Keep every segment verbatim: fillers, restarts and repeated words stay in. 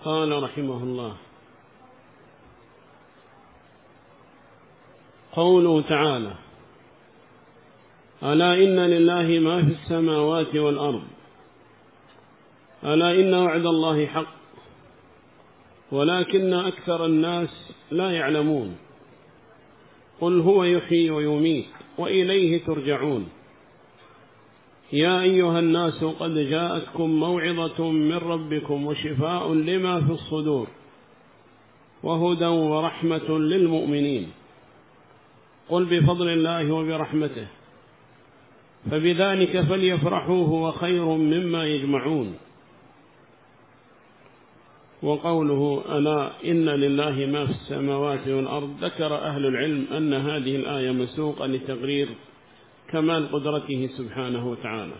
قال رحمه الله: قوله تعالى: ألا إن لله ما في السماوات والأرض، ألا إن وعد الله حق ولكن أكثر الناس لا يعلمون. قل هو يحيي ويميت وإليه ترجعون. يا أيها الناس قد جاءتكم موعظة من ربكم وشفاء لما في الصدور وهدى ورحمة للمؤمنين. قل بفضل الله وبرحمته فبذلك فليفرحوا هو خير مما يجمعون. وقوله: ألا إن لله ما في السماوات والأرض، ذكر أهل العلم أن هذه الآية مسوقة لتقرير كمال قدرته سبحانه وتعالى،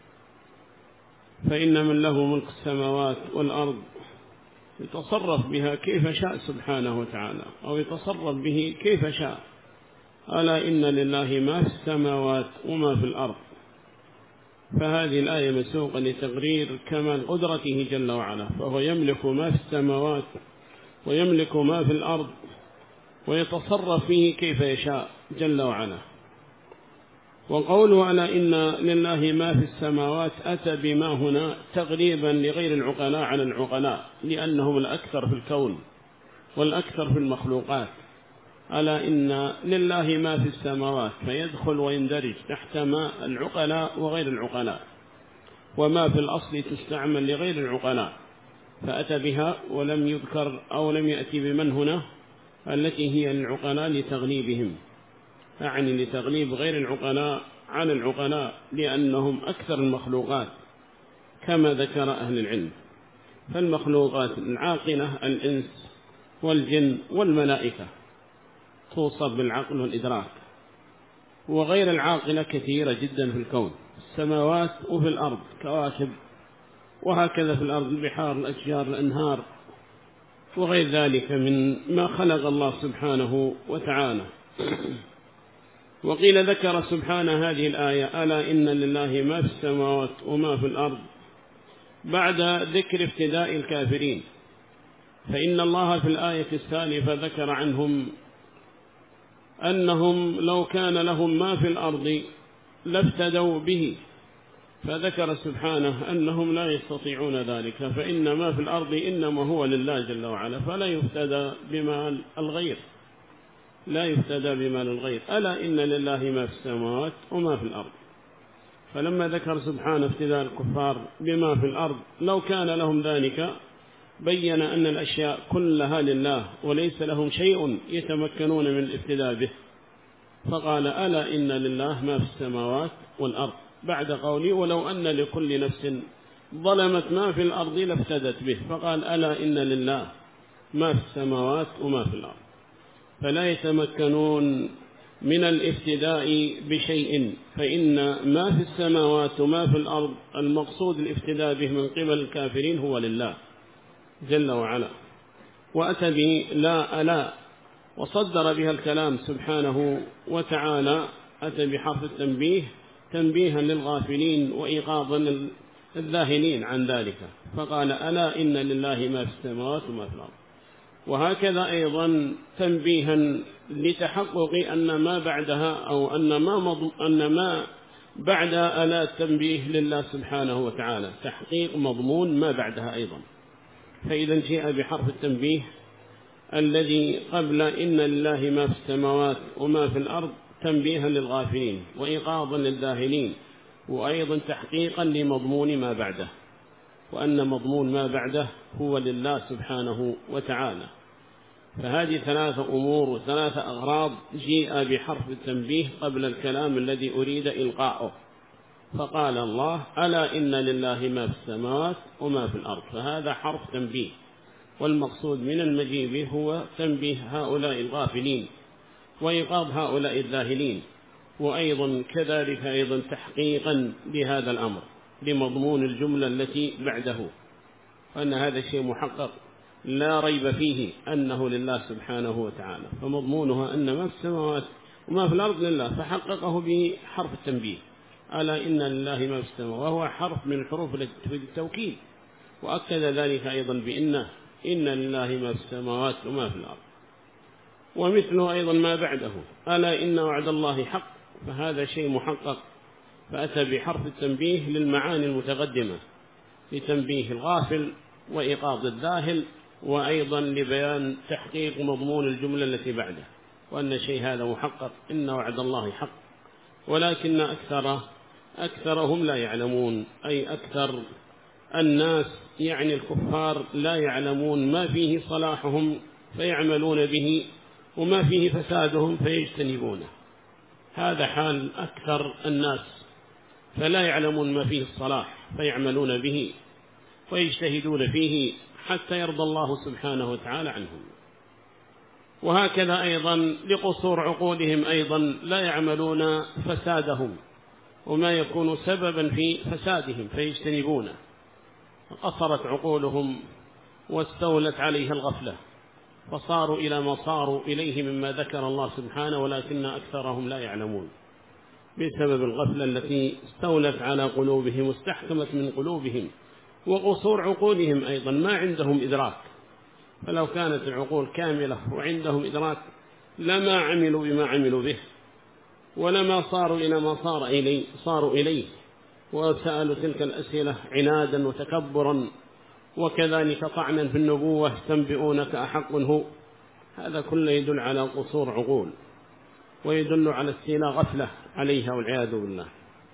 فإن من له ملك السماوات والأرض يتصرف بها كيف شاء سبحانه وتعالى، أو يتصرف به كيف شاء. ألا إن لله ما في السماوات وما في الأرض، فهذه الآية مسوقة لتقرير كمال قدرته جل وعلا، فهو يملك ما في السماوات ويملك ما في الأرض ويتصرف فيه كيف يشاء جل وعلا. وقوله: ألا إن لله ما في السماوات، أتى بما هنا تغليبا لغير العقلاء على العقلاء، لأنهم الأكثر في الكون والأكثر في المخلوقات. ألا إن لله ما في السماوات، فيدخل ويندرج تحت ما العقلاء وغير العقلاء، وما في الأصل تستعمل لغير العقلاء، فأتى بها ولم يذكر أو لم يأتي بمن هنا التي هي العقلاء لتغليبهم، أعني لتغليب غير العقلاء على العقلاء، لأنهم أكثر المخلوقات كما ذكر أهل العلم. فالمخلوقات العاقلة الإنس والجن والملائكة توصف بالعقل والإدراك، وغير العاقلة كثيرة جدا في الكون، السماوات وفي الأرض كواكب، وهكذا في الأرض البحار الأشجار الأنهار وغير ذلك من ما خلق الله سبحانه وتعالى. وقيل ذكر سبحانه هذه الآية: ألا إن لله ما في السماوات وما في الأرض، بعد ذكر افتداء الكافرين، فإن الله في الآية السالفة ذكر عنهم أنهم لو كان لهم ما في الأرض لافتدوا به، فذكر سبحانه أنهم لا يستطيعون ذلك، فإن ما في الأرض إنما هو لله جل وعلا، فلا يفتدى بمال الغير، لا يفتدى بمال الغير. ألا إن لله ما في السماوات وما في الأرض، فلما ذكر سبحانه افتداء الكفار بما في الأرض لو كان لهم ذلك، بين أن الأشياء كلها لله وليس لهم شيء يتمكنون من الافتداء به، فقال: ألا إن لله ما في السماوات والأرض، بعد قوله: ولو أن لكل نفس ظلمت ما في الأرض لافتدت به، فقال: ألا إن لله ما في السماوات وما في الأرض، فلا يتمكنون من الافتداء بشيء، فإن ما في السماوات وما في الأرض المقصود الافتداء به من قبل الكافرين هو لله جل وعلا. وأتى به لا ألا، وصدر بها الكلام سبحانه وتعالى، أتى بحرف التنبيه تنبيها للغافلين وإيقاظا الذاهلين عن ذلك، فقال: ألا إن لله ما في السماوات وما في الأرض. وهكذا أيضا تنبيها لتحقق أن ما بعدها أو أن ما, مض... أن ما بعد ألا التنبيه لله سبحانه وتعالى تحقيق مضمون ما بعدها أيضا. فإذا جاء بحرف التنبيه الذي قبل إن لله ما في السماوات وما في الأرض تنبيها للغافلين وإيقاظا للذاهلين، وأيضا تحقيقا لمضمون ما بعده، وأن مضمون ما بعده هو لله سبحانه وتعالى. فهذه ثلاثة أمور وثلاثة أغراض جيء بحرف التنبيه قبل الكلام الذي أريد إلقاؤه، فقال الله: ألا إن لله ما في السماوات وما في الأرض، فهذا حرف تنبيه، والمقصود من المجيء هو تنبيه هؤلاء الغافلين وإيقاظ هؤلاء الذاهلين، وأيضا كذلك أيضا تحقيقا لهذا الأمر لمضمون الجملة التي بعده، وأن هذا الشيء محقق لا ريب فيه أنه لله سبحانه وتعالى، فمضمونها أن ما في السماوات وما في الأرض لله، فحققه بحرف التنبيه: ألا إن لله ما في السماوات، وهو حرف من الحروف التي تفيد التوكيد، وأكد ذلك أيضا بإنه إن لله ما في السماوات وما في الأرض. ومثله أيضا ما بعده: ألا إن وعد الله حق، فهذا شيء محقق، فأتى بحرف التنبيه للمعاني المتقدمة لتنبيه الغافل وإيقاظ الذاهل، وأيضا لبيان تحقيق مضمون الجملة التي بعده، وأن شيء هذا محقق، إن وعد الله حق، ولكن أكثر أكثرهم لا يعلمون، أي أكثر الناس يعني الكفار لا يعلمون ما فيه صلاحهم فيعملون به، وما فيه فسادهم فيجتنبونه. هذا حال أكثر الناس، فلا يعلمون ما فيه الصلاح فيعملون به ويجتهدون فيه حتى يرضى الله سبحانه وتعالى عنهم. وهكذا أيضا لقصور عقولهم أيضا لا يعملون فسادهم وما يكون سببا في فسادهم فيجتنبونه، قصرت عقولهم واستولت عليها الغفلة، فصاروا إلى ما صاروا إليه مما ذكر الله سبحانه، ولكن أكثرهم لا يعلمون بسبب الغفلة التي استولت على قلوبهم واستحكمت من قلوبهم، وقصور عقولهم أيضا ما عندهم إدراك. فلو كانت العقول كاملة وعندهم إدراك لما عملوا بما عملوا به، ولما صاروا إلى ما صار إليه صاروا إليه، وسألوا تلك الأسئلة عنادا وتكبرا، وكذلك طعنا في النبوة تنبئونك أحق هو. هذا كله يدل على قصور عقول، ويدل على استيلاء غفلة عليها والعياذ بالله.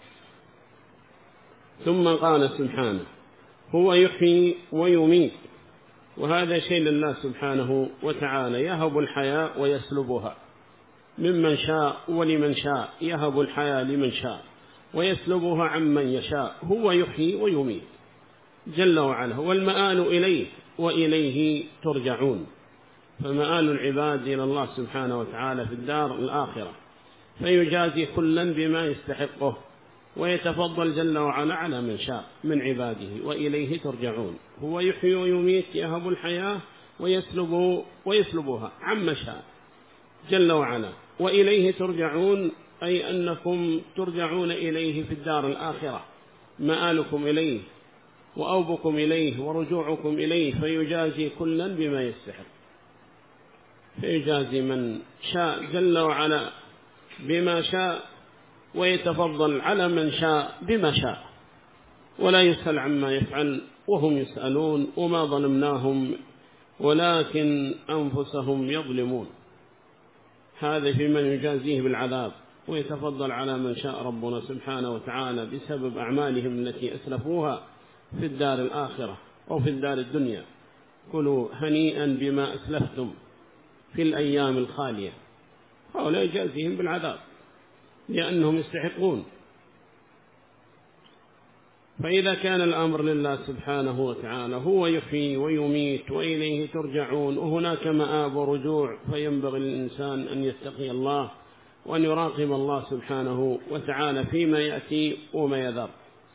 ثم قال سبحانه: هو يحيي ويميت، وهذا شيء لله سبحانه وتعالى، يهب الحياة ويسلبها ممن شاء ولمن شاء، يهب الحياة لمن شاء ويسلبها عمن يشاء. هو يحيي ويميت جل وعلا، والمآل إليه وإليه ترجعون. فمآل العباد إلى الله سبحانه وتعالى في الدار الآخرة، فيجازي كلا بما يستحقه، ويتفضل جل وعلا على من شاء من عباده، وإليه ترجعون. هو يحيي ويميت، يهب الحياة ويسلب ويسلبها عما شاء جل وعلا، وإليه ترجعون، أي أنكم ترجعون إليه في الدار الآخرة، مآلكم إليه وأوبكم إليه ورجوعكم إليه، فيجازي كلا بما يستحق، فيجازي من شاء جل وعلا بما شاء، ويتفضل على من شاء بما شاء، ولا يسأل عما يفعل وهم يسألون، وما ظلمناهم ولكن أنفسهم يظلمون. هذا في من يجازيه بالعذاب، ويتفضل على من شاء ربنا سبحانه وتعالى بسبب أعمالهم التي أسلفوها في الدار الآخرة أو في الدار الدنيا. كلوا هنيئا بما أسلفتم في الأيام الخالية، هؤلاء يجازيهم بالعذاب لأنهم يستحقون. فإذا كان الأمر لله سبحانه وتعالى، هو يحيي ويميت وإليه ترجعون، وهناك مآب ورجوع، فينبغي للإنسان أن يتقي الله وأن يراقب الله سبحانه وتعالى فيما يأتي وما يذر.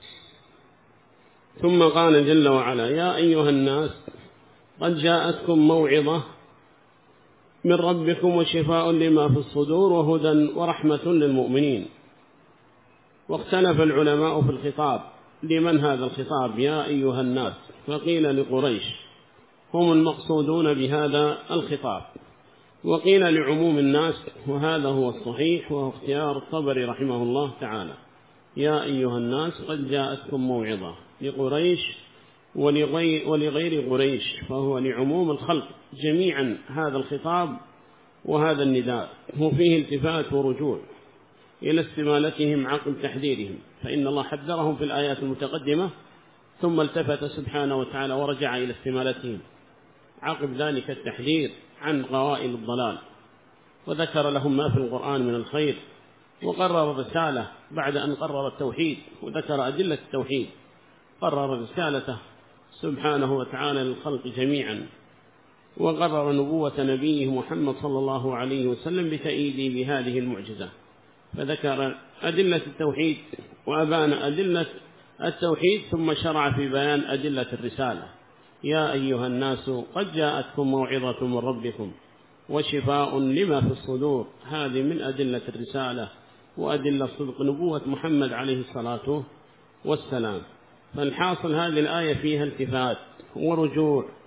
ثم قال جل وعلا: يا أيها الناس قد جاءتكم موعظة من ربكم وشفاء لما في الصدور وهدى ورحمة للمؤمنين. واختلف العلماء في الخطاب، لمن هذا الخطاب يا أيها الناس؟ فقيل لقريش، هم المقصودون بهذا الخطاب، وقيل لعموم الناس، وهذا هو الصحيح وهو اختيار الطبري رحمه الله تعالى. يا أيها الناس قد جاءتكم موعظة لقريش ولغير, ولغير قريش، فهو لعموم الخلق جميعا هذا الخطاب وهذا النداء، هو فيه التفات ورجوع إلى استمالتهم عقل تحذيرهم، فإن الله حذرهم في الآيات المتقدمة، ثم التفت سبحانه وتعالى ورجع إلى استمالتهم عقب ذلك التحذير عن قوائل الضلال، وذكر لهم ما في القرآن من الخير، وقرر رسالة بعد أن قرر التوحيد وذكر أدلة التوحيد، قرر رسالته سبحانه وتعالى للخلق جميعا، وقرر نبوة نبيه محمد صلى الله عليه وسلم بتأييده بهذه المعجزة، فذكر أدلة التوحيد وأبان أدلة التوحيد، ثم شرع في بيان أدلة الرسالة. يا أيها الناس قد جاءتكم موعظة من ربكم وشفاء لما في الصدور، هذه من أدلة الرسالة وأدلة صدق نبوة محمد عليه الصلاة والسلام. فالحاصل هذه الآية فيها التفات ورجوع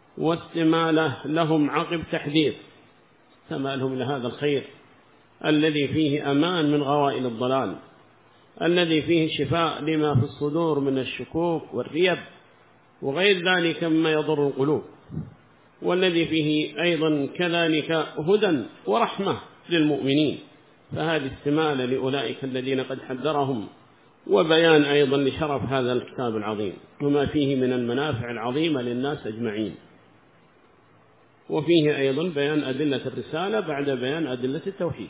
واستمالة لهم عقب تحذير، استمالهم لهذا الخير الذي فيه أمان من غوائل الضلال، الذي فيه شفاء لما في الصدور من الشكوك والريب وغير ذلك مما يضر القلوب، والذي فيه أيضا كذلك هدى ورحمة للمؤمنين. فهذه استمالة لأولئك الذين قد حذرهم، وبيان أيضا لشرف هذا الكتاب العظيم وما فيه من المنافع العظيمة للناس أجمعين. وفيه أيضا بيان أدلة الرسالة بعد بيان أدلة التوحيد.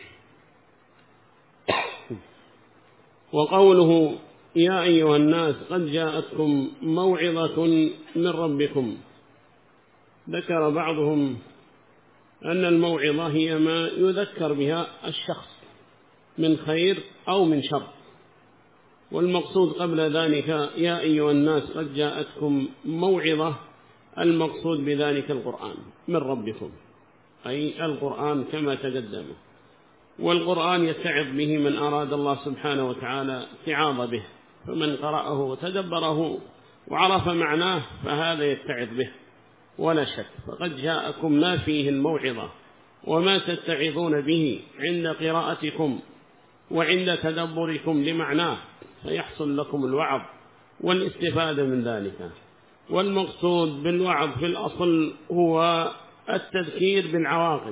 وقوله يا أيها الناس قد جاءتكم موعظة من ربكم، ذكر بعضهم أن الموعظة هي ما يذكر بها الشخص من خير أو من شر، والمقصود قبل ذلك يا أيها الناس قد جاءتكم موعظة، المقصود بذلك القرآن من ربكم، أي القرآن كما تقدم. والقرآن يتعظ به من أراد الله سبحانه وتعالى اتعاظ به، فمن قرأه وتدبره وعرف معناه فهذا يتعظ به ولا شك. فقد جاءكم ما فيه الموعظة وما تتعظون به عند قراءتكم وعند تدبركم لمعناه، فيحصل لكم الوعظ والاستفادة من ذلك. والمقصود بالوعظ في الأصل هو التذكير بالعواقب،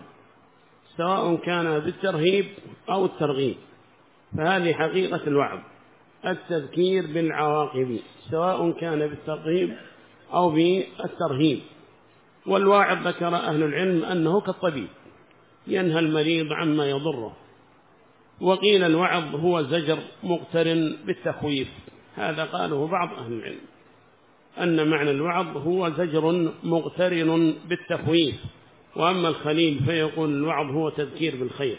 سواء كان بالترهيب أو الترغيب، فهذه حقيقة الوعظ، التذكير بالعواقب سواء كان بالترغيب أو بالترهيب. والواعظ ذكر أهل العلم أنه كالطبيب ينهى المريض عما يضره. وقيل الوعظ هو زجر مقترن بالتخويف، هذا قاله بعض أهل العلم، أن معنى الوعظ هو زجر مقترن بالتخويف. وأما الخليل فيقول الوعظ هو تذكير بالخير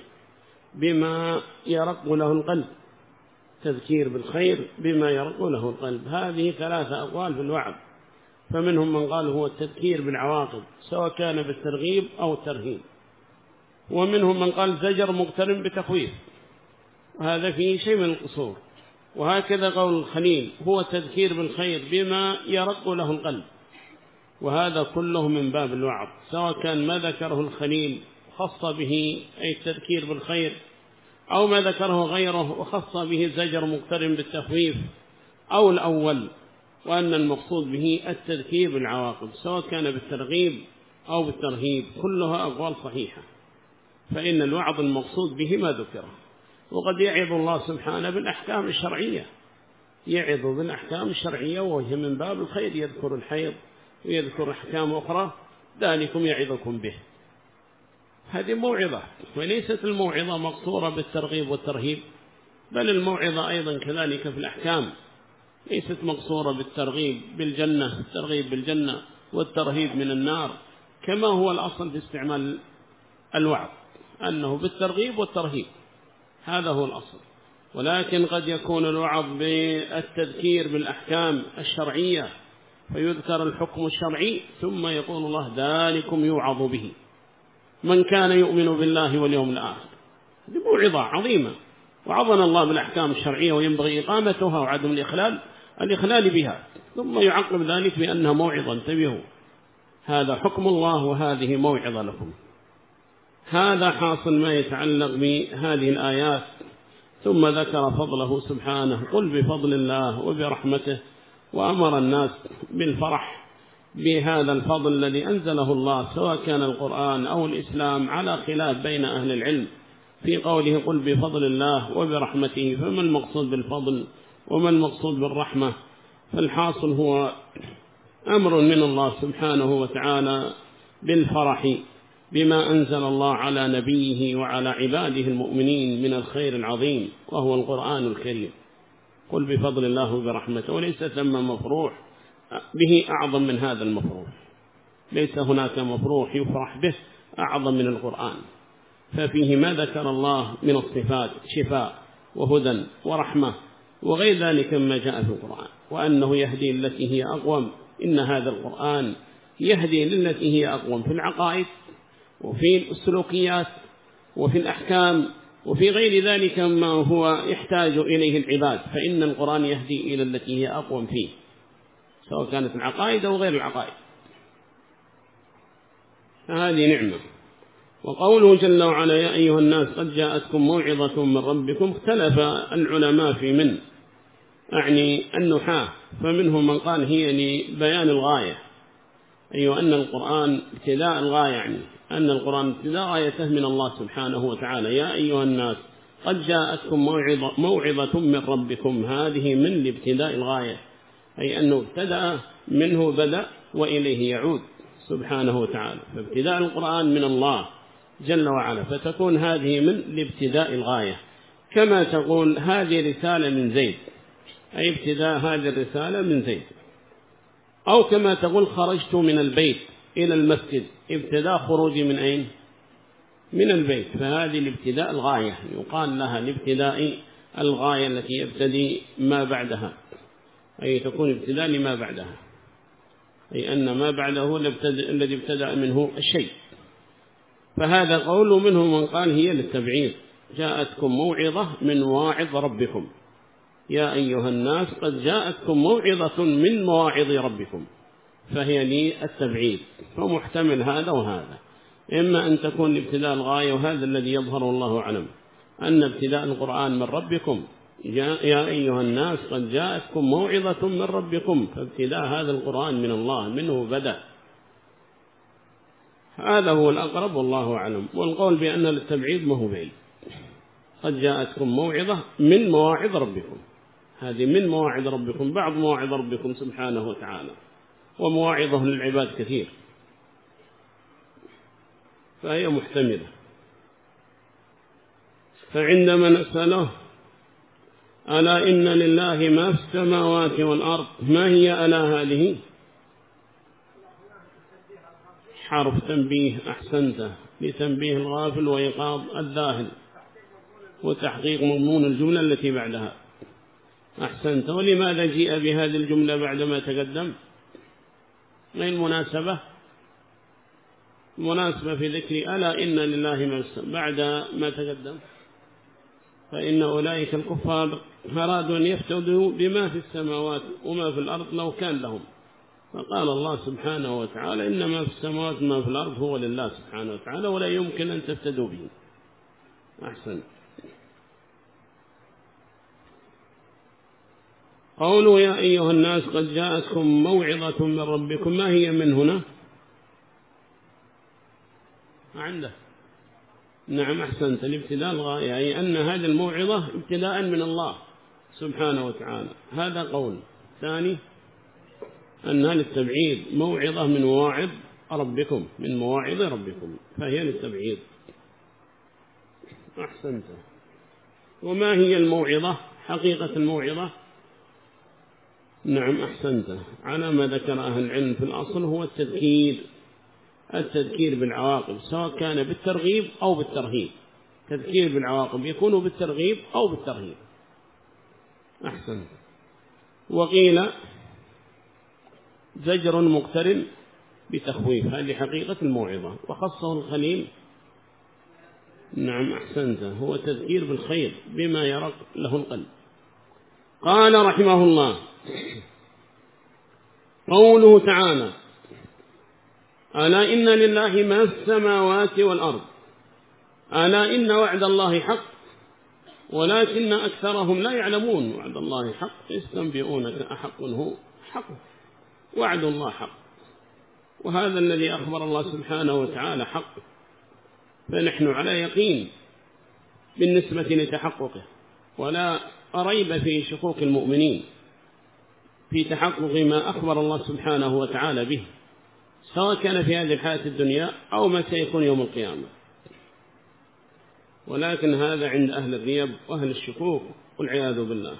بما يرق له القلب، تذكير بالخير بما يرق له القلب. هذه ثلاثة أقوال في الوعظ، فمنهم من قال هو التذكير بالعواقب سواء كان بالترغيب أو الترهيب، ومنهم من قال زجر مقترن بتخويف، وهذا فيه شيء من القصور. وهكذا قول الخليل هو التذكير بالخير بما يرق له القلب، وهذا كله من باب الوعظ، سواء كان ما ذكره الخليل خص به أي التذكير بالخير، أو ما ذكره غيره وخص به الزجر مقترن بالتخويف، أو الأول وأن المقصود به التذكير بالعواقب سواء كان بالترغيب أو بالترهيب، كلها أقوال صحيحة. فإن الوعظ المقصود به ما ذكره. وقد يعظ الله سبحانه بالأحكام الشرعية، يعظ بالأحكام الشرعية وهي من باب الخير، يذكر الحيض ويذكر أحكام أخرى ذلكم يعظكم به، هذه موعظة. وليست الموعظة مقصورة بالترغيب والترهيب، بل الموعظة أيضا كذلك في الأحكام ليست مقصورة بالترغيب بالجنة، الترغيب بالجنة والترهيب من النار، كما هو الأصل في استعمال الوعظ أنه بالترغيب والترهيب، هذا هو الأصل. ولكن قد يكون الوعظ بالتذكير بالأحكام الشرعية، فيذكر الحكم الشرعي ثم يقول الله ذلكم يوعظ به من كان يؤمن بالله واليوم الآخر. هذه موعظة عظيمة، وعظنا الله بالأحكام الشرعية وينبغي إقامتها وعدم الإخلال الإخلال بها، ثم يعقب ذلك بأنها موعظة، انتبهوا هذا حكم الله وهذه موعظة لكم. هذا حاصل ما يتعلق بهذه الآيات. ثم ذكر فضله سبحانه قل بفضل الله وبرحمته، وأمر الناس بالفرح بهذا الفضل الذي أنزله الله، سواء كان القرآن أو الإسلام، على خلاف بين أهل العلم في قوله قل بفضل الله وبرحمته، فما المقصود بالفضل وما المقصود بالرحمة؟ فالحاصل هو أمر من الله سبحانه وتعالى بالفرح بما أنزل الله على نبيه وعلى عباده المؤمنين من الخير العظيم وهو القرآن الكريم. قل بفضل الله وبرحمته، وليس ثم مفروح به أعظم من هذا المفروح، ليس هناك مفروح يفرح به أعظم من القرآن، ففيه ما ذكر الله من الصفات شفاء وهدى ورحمة وغير ذلك مما جاء في القرآن، وأنه يهدي التي هي أقوم. إن هذا القرآن يهدي للتي هي أقوم في العقائد وفي السلوكيات وفي الأحكام وفي غير ذلك ما هو يحتاج إليه العباد، فإن القرآن يهدي إلى التي هي أقوم فيه، سواء كانت العقائد أو غير العقائد. هذه نعمة. وقوله جل وعلا يا أيها الناس قد جاءتكم موعظة من ربكم، اختلف العلماء في من أعني النحاة، فمنهم من قال هي لبيان الغاية، أي أيوة أن القرآن ابتداء الغاية، يعني أن القرآن ابتداء غايته من الله سبحانه وتعالى. يا أيها الناس قد جاءتكم موعظة, موعظة من ربكم، هذه من لابتداء الغاية، أي أنه ابتدأ منه بدأ وإليه يعود سبحانه وتعالى، فابتداء القرآن من الله جل وعلا، فتكون هذه من لابتداء الغاية. كما تقول هذه رسالة من زيد، أي ابتداء هذه الرسالة من زيد. أو كما تقول خرجت من البيت إلى المسجد، ابتداء خروجي من أين؟ من البيت، فهذه الابتداء الغاية، يقال لها الابتداء الغاية التي يبتدي ما بعدها، أي تكون ابتداء لما بعدها، أي أن ما بعده الذي ابتدأ منه الشيء. فهذا قول منهم من قال هي للتبعيض، جاءتكم موعظة من واعظ ربكم، يا أيها الناس قد جاءتكم موعظة من مواعظ ربكم، فهي للتبعيض، فمحتمل هذا وهذا، إما أن تكون لابتداء الغاية، وهذا الذي يظهر الله أعلم أن ابتداء القرآن من ربكم يا أيها الناس قد جاءتكم موعظة من ربكم، فابتداء هذا القرآن من الله، منه بدأ، هذا هو الأقرب والله أعلم. والقول بأن التبعيض ما هو بعيد، قد جاءتكم موعظة من مواعظ ربكم، هذه من مواعظ ربكم، بعض مواعظ ربكم سبحانه وتعالى، ومواعظه للعباد كثير، فهي محتملة. فعندما نسأله ألا إن لله ما في السماوات والأرض، ما هي ألا هذه؟ حرف تنبيه، أحسنته، لتنبيه الغافل وإيقاظ الذاهل وتحقيق مضمون الجملة التي بعدها، أحسنت. ولماذا جيء بهذه الجملة بعدما تقدم؟ ما المناسبة؟ مناسبة في ذكر ألا إن لله ما بعد ما تقدم، فإن أولئك الكفار أرادوا أن يفتدوا بما في السماوات وما في الأرض لو كان لهم، فقال الله سبحانه وتعالى إنما في السماوات وما في الأرض هو لله سبحانه وتعالى، ولا يمكن أن تفتدوا به. أحسن. قولوا يا أيها الناس قد جاءتكم موعظة من ربكم، ما هي من هنا؟ عنده نعم أحسنت، الابتداء الغاية، أي أن هذه الموعظة ابتداء من الله سبحانه وتعالى، هذا قول. ثاني أنها للتبعيد، موعظة من مواعظ ربكم، من مواعظ ربكم، فهي للتبعيد. أحسنت. وما هي الموعظة؟ حقيقة الموعظة نعم أحسنت، على ما ذكر أهل العلم في الأصل هو التذكير، التذكير بالعواقب، سواء كان بالترغيب أو بالترهيب، تذكير بالعواقب يكون بالترغيب أو بالترهيب. أحسن. وقيل زجر مقترن بتخويف، هذه حقيقة الموعظة، وخصه الخليل نعم أحسنت، هو تذكير بالخير بما يرق له القلب. قال رحمه الله قوله تعالى ألا إن لله ما في السماوات والأرض، ألا إن وعد الله حق ولكن أكثرهم لا يعلمون. وعد الله حق، يستنبئونك أحق هو حق، وعد الله حق، وهذا الذي أخبر الله سبحانه وتعالى حق، فنحن على يقين بالنسبة لتحققه، ولا ريب في شكوك المؤمنين في تحقق ما أخبر الله سبحانه وتعالى به، سواء كان في هذه الحياة الدنيا أو ما سيكون يوم القيامة، ولكن هذا عند أهل الريب وأهل الشكوك والعياذ بالله.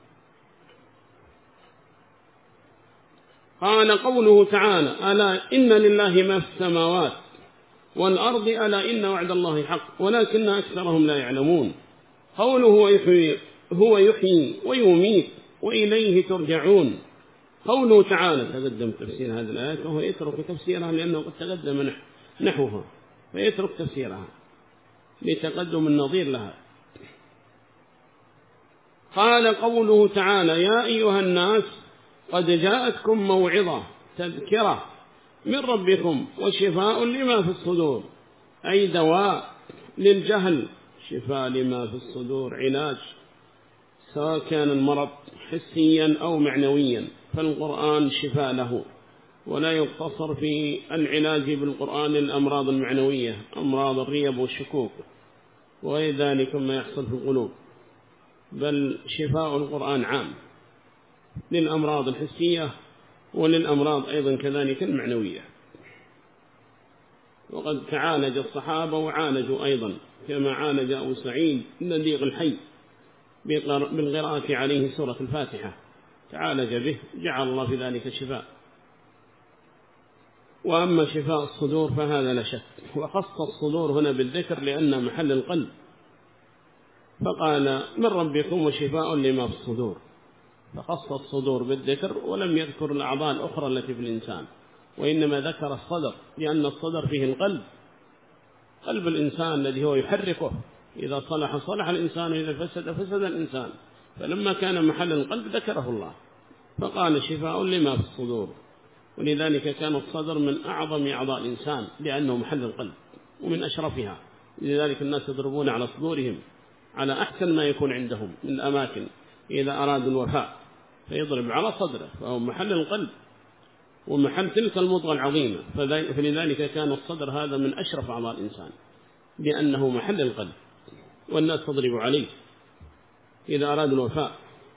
قال قوله تعالى ألا إن لله ما في السماوات والأرض، ألا إن وعد الله حق ولكن أكثرهم لا يعلمون. قوله هو يحيي, هو يحيي ويميت وإليه ترجعون. قوله تعالى تقدم تفسير هذه الآية، وهو يترك تفسيرها لأنه قد تقدم نحوها، فيترك تفسيرها لتقدم النظير لها. قال قوله تعالى يا أيها الناس قد جاءتكم موعظة، تذكرة، من ربكم وشفاء لما في الصدور، أي دواء للجهل، شفاء لما في الصدور، علاج سواء كان المرض حسيا أو معنويا، فالقرآن شفاء له، ولا يقتصر في العلاج بالقرآن للأمراض المعنوية، أمراض الريب والشكوك وغير ذلك ما يحصل في القلوب، بل شفاء القرآن عام للأمراض الحسية وللأمراض أيضا كذلك المعنوية. وقد تعالج الصحابة وعالجوا أيضا، كما عالج أبو سعيد النذيق الحي بالقراءة عليه سورة الفاتحة، تعالج به، جعل الله في ذلك الشفاء. وأما شفاء الصدور فهذا لا شك، وخص الصدور هنا بالذكر لأن محل القلب، فقال من ربكم وشفاء لما في الصدور، فخص الصدور بالذكر ولم يذكر الأعضاء الأخرى التي في الإنسان، وإنما ذكر الصدر، لأن الصدر فيه القلب، قلب الإنسان الذي هو يحركه، إذا صلح صلح الإنسان وإذا فسد فسد الإنسان، فلما كان محل القلب ذكره الله فقال شفاء لما في الصدور. ولذلك كان الصدر من أعظم أعضاء الإنسان لأنه محل القلب ومن أشرفها، لذلك الناس يضربون على صدورهم على أحسن ما يكون عندهم من الأماكن، إذا أرادوا الوفاء فيضرب على صدره، فهو محل القلب ومحل تلك المضغة العظيمة، فلذلك كان الصدر هذا من أشرف أعضاء الإنسان لأنه محل القلب، والناس تضرب عليه إذا أرادوا الوفاء.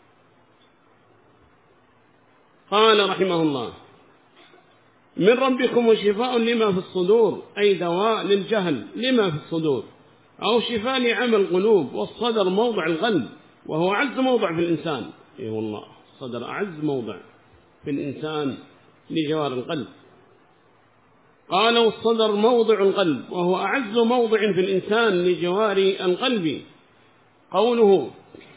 قال رحمه الله من ربكم وشفاء لما في الصدور، أي دواء للجهل لما في الصدور، أو شفاء لعمى القلوب، والصدر موضع القلب وهو أعز موضع في الإنسان. إيه والله الصدر أعز موضع في الإنسان لجوار القلب. قال والصدر موضع القلب وهو أعز موضع في الإنسان لجوار القلب. قوله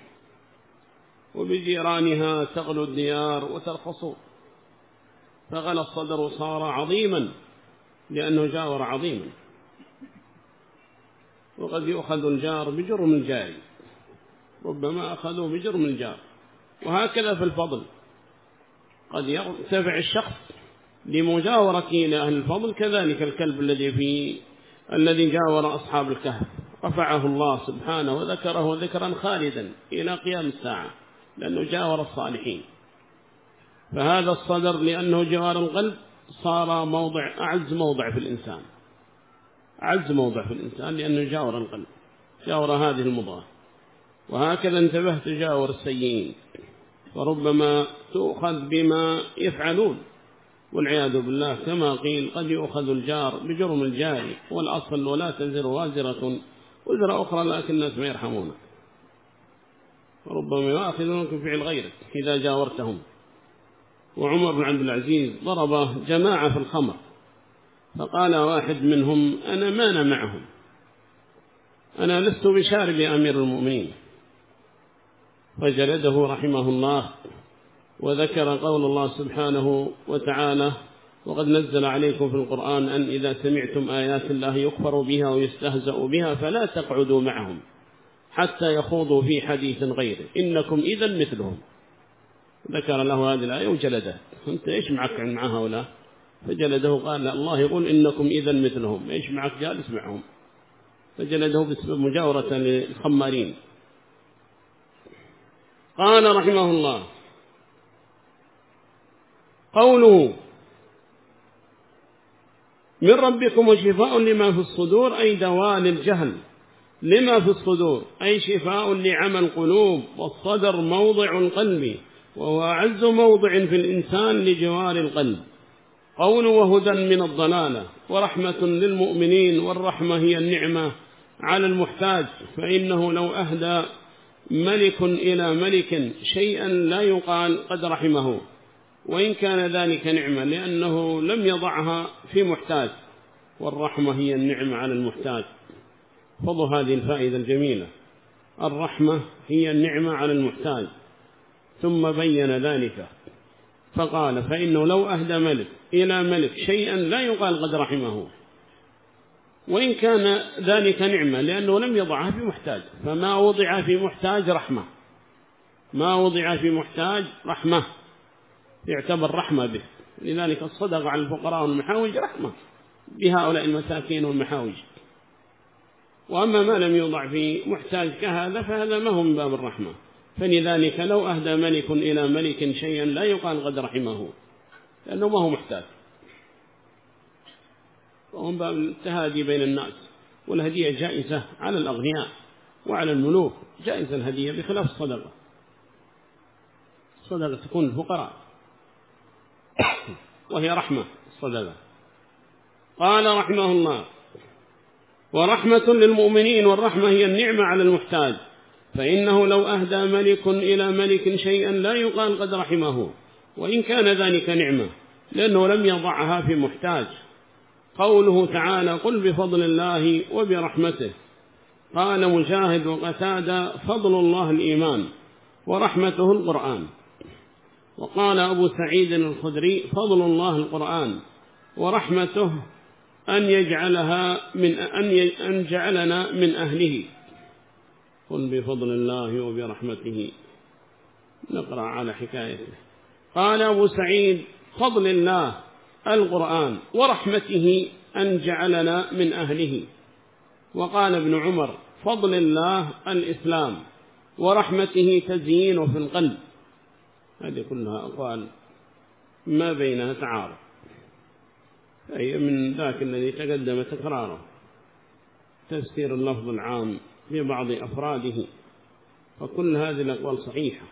وبجيرانها تغلو الديار وترخص، فغلى الصدر صار عظيما لأنه جاور عظيما، وقد يؤخذ الجار بجرم الجاري، ربما أخذوا بجرم الجار. وهكذا في الفضل قد يرتفع الشخص لمجاورته لأهل الفضل، كذلك الكلب الذي في الذي جاور أصحاب الكهف رفعه الله سبحانه وذكره ذكرا خالدا إلى قيام الساعة لأنه جاور الصالحين. فهذا الصدر لأنه جوار القلب صار موضع أعز موضع في الإنسان، أعز موضع في الإنسان لأنه جاور القلب، جاور هذه المضغة. وهكذا انتبه تجاور السيئين، فربما تؤخذ بما يفعلون والعياذ بالله، كما قيل قد يؤخذ الجار بجرم الجاري، والأصل ولا تزر وازرة وزر أخرى، لكن الناس ما يرحمونك، ربما يؤخذونك بفعل غيرك إذا جاورتهم. وعمر بن عبد العزيز ضرب جماعة في الخمر، فقال واحد منهم أنا ما أنا معهم، أنا لست بشارب يا أمير المؤمنين، فجلده رحمه الله. وذكر قول الله سبحانه وتعالى وقد نزل عليكم في القرآن أن إذا سمعتم آيات الله يكفر بها ويستهزأ بها فلا تقعدوا معهم حتى يخوضوا في حديث غيره إنكم إذا مثلهم. ذكر له هذه الآية وجلده، أنت إيش معك مع هؤلاء؟ فجلده قال الله يقول إنكم إذا مثلهم، إيش معك جالس معهم؟ فجلده بسبب مجاورة للخمارين. قال رحمه الله قوله من ربكم وشفاء لما في الصدور، أي دواء للجهل لما في الصدور، أي شفاء لعمى القلوب، والصدر موضع القلب وهو أعز موضع في الإنسان لجوار القلب. قوله وهدى من الضلالة ورحمة للمؤمنين، والرحمة هي النعمة على المحتاج، فإنه لو أهدى ملك إلى ملك شيئا لا يقال قد رحمه، وإن كان ذلك نعمة لأنه لم يضعها في محتاج، والرحمة هي النعمة على المحتاج. فضل هذه الفائدة الجميلة، الرحمة هي النعمة على المحتاج، ثم بين ذلك فقال فإنه لو أهدى ملك إلى ملك شيئا لا يقال قد رحمه، وإن كان ذلك نعمة لأنه لم يضعها في محتاج، فما وضع في محتاج رحمة، ما وضع في محتاج رحمة يعتبر رحمة به، لذلك الصدقة على الفقراء والمحاوج رحمة بهؤلاء المساكين والمحاوج. وأما ما لم يوضع في محتاج كهذا فهذا ما هو من باب الرحمة. فلذلك لو أهدى ملك إلى ملك شيئا لا يقال قد رحمه، لأنه ما هو محتاج، وهم باب التهادي بين الناس. والهدية جائزة على الأغنياء وعلى الملوك، جائزة الهدية بخلاف الصدقة. الصدقة تكون الفقراء وهي رحمة الصدقة. قال رحمه الله: ورحمة للمؤمنين، والرحمة هي النعمة على المحتاج، فإنه لو أهدى ملك إلى ملك شيئا لا يقال قد رحمه، وإن كان ذلك نعمة، لأنه لم يضعها في محتاج. قوله تعالى: قل بفضل الله وبرحمته. قال مجاهد وقتادة: فضل الله الإيمان، ورحمته القرآن. وقال أبو سعيد الخدري: فضل الله القرآن، ورحمته أن يجعلها من أن جعلنا من أهله. قل بفضل الله وبرحمته. نقرأ على حكايته. قال أبو سعيد: فضل الله القرآن، ورحمته أن جعلنا من أهله. وقال ابن عمر: فضل الله الإسلام، ورحمته تزيين في القلب. هذه كلها أقوال ما بينها تعارض، أي من ذاك الذي تقدم تكراره، تفسير اللفظ العام ببعض أفراده، فكل هذه الأقوال صحيحة.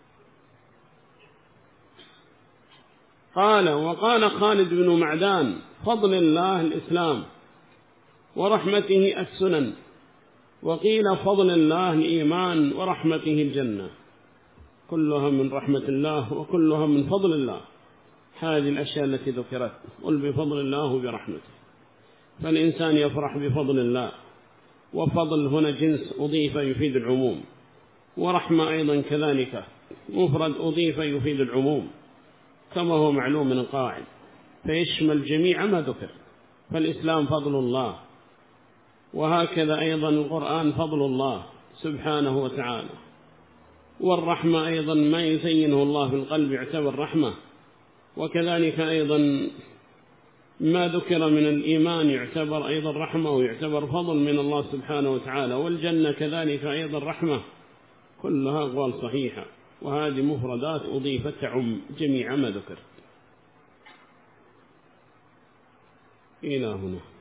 قال: وقال خالد بن معدان: فضل الله الإسلام، ورحمته السنن. وقيل: فضل الله الإيمان، ورحمته الجنة. كلها من رحمة الله وكلها من فضل الله، هذه الأشياء التي ذكرت. قل بفضل الله وبرحمته، فالإنسان يفرح بفضل الله. وفضل هنا جنس أضيف يفيد العموم، ورحمة أيضا كذلك مفرد أضيف يفيد العموم، كما هو معلوم من القواعد، فيشمل جميع ما ذكر. فالإسلام فضل الله، وهكذا أيضا القرآن فضل الله سبحانه وتعالى. والرحمة أيضا ما يزينه الله في القلب يعتبر رحمة، وكذلك أيضا ما ذكر من الإيمان يعتبر أيضا رحمة ويعتبر فضل من الله سبحانه وتعالى. والجنة كذلك أيضا رحمة. كلها أقوال صحيحة، وهذه مفردات أضيفت تعم جميع ما ذكر. إلى هنا.